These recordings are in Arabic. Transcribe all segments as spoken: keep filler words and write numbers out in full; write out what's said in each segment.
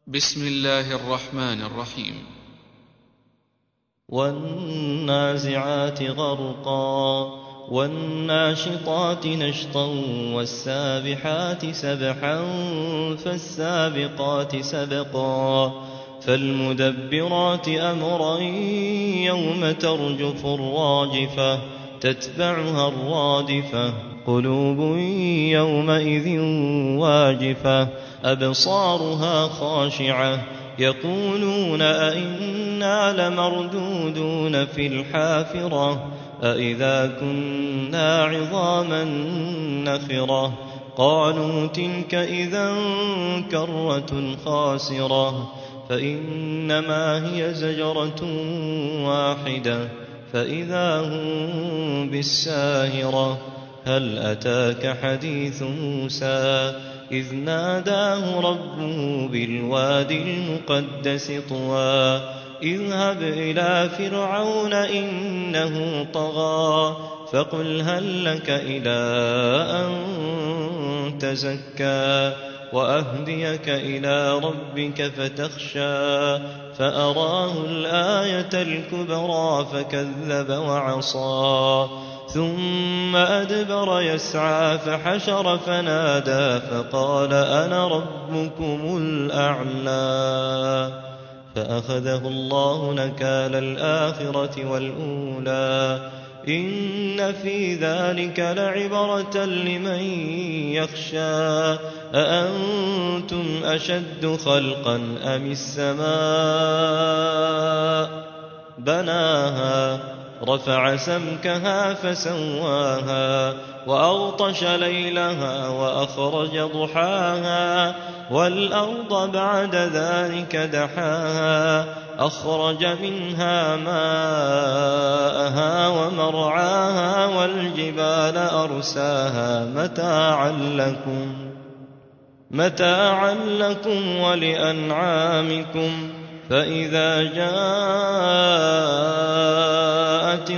بسم الله الرحمن الرحيم. والنازعات غرقا والناشطات نشطا والسابحات سبحا فالسابقات سبقا فالمدبرات أمرا يوم ترجف الراجفة تتبعها الرادفة قلوب يومئذ واجفة أبصارها خاشعة يقولون أئنا لمردودون في الحافرة أئذا كنا عظاما نخرة قالوا تلك إذا كرة خاسرة فإنما هي زجرة واحدة فإذا هم بالساهرة هل أتاك حديث موسى إذ ناداه ربه بالوادي المقدس طوى اذهب إلى فرعون إنه طغى فقل هل لك إلى أن تزكى وأهديك إلى ربك فتخشى فأراه الآية الكبرى فكذب وعصى ثم أدبر يسعى فحشر فنادى فقال أنا ربكم الأعلى فأخذه الله نكال الآخرة والأولى إن في ذلك لعبرة لمن يخشى أأنتم أشد خلقا أم السماء بناها رفع سمكها فسواها وأغطش ليلها وأخرج ضحاها والأرض بعد ذلك دحاها أخرج منها ماءها ومرعاها والجبال أرساها متاعا لكم متاعا لكم ولأنعامكم فإذا جاءت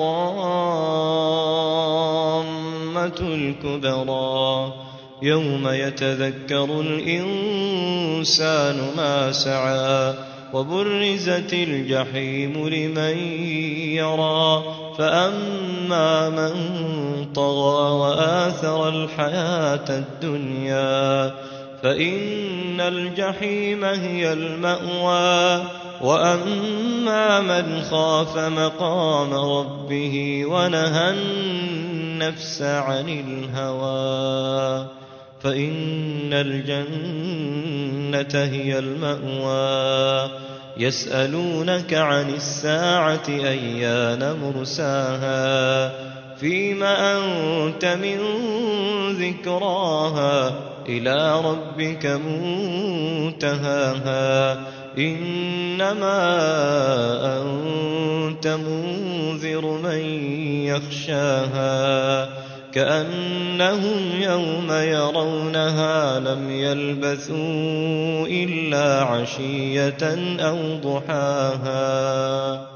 الطامة الكبرى يوم يتذكر الإنسان ما سعى وبرزت الجحيم لمن يرى فأما من طغى وآثر الحياة الدنيا فإن الجحيم هي المأوى وأما من خاف مقام ربه ونهى النفس عن الهوى فإن الجنة هي المأوى يسألونك عن الساعة أيان مرساها فيم أنت من ذكراها إلى ربك منتهاها إنما أنت منذر من يخشاها كأنهم يوم يرونها لم يلبثوا إلا عشية أو ضحاها.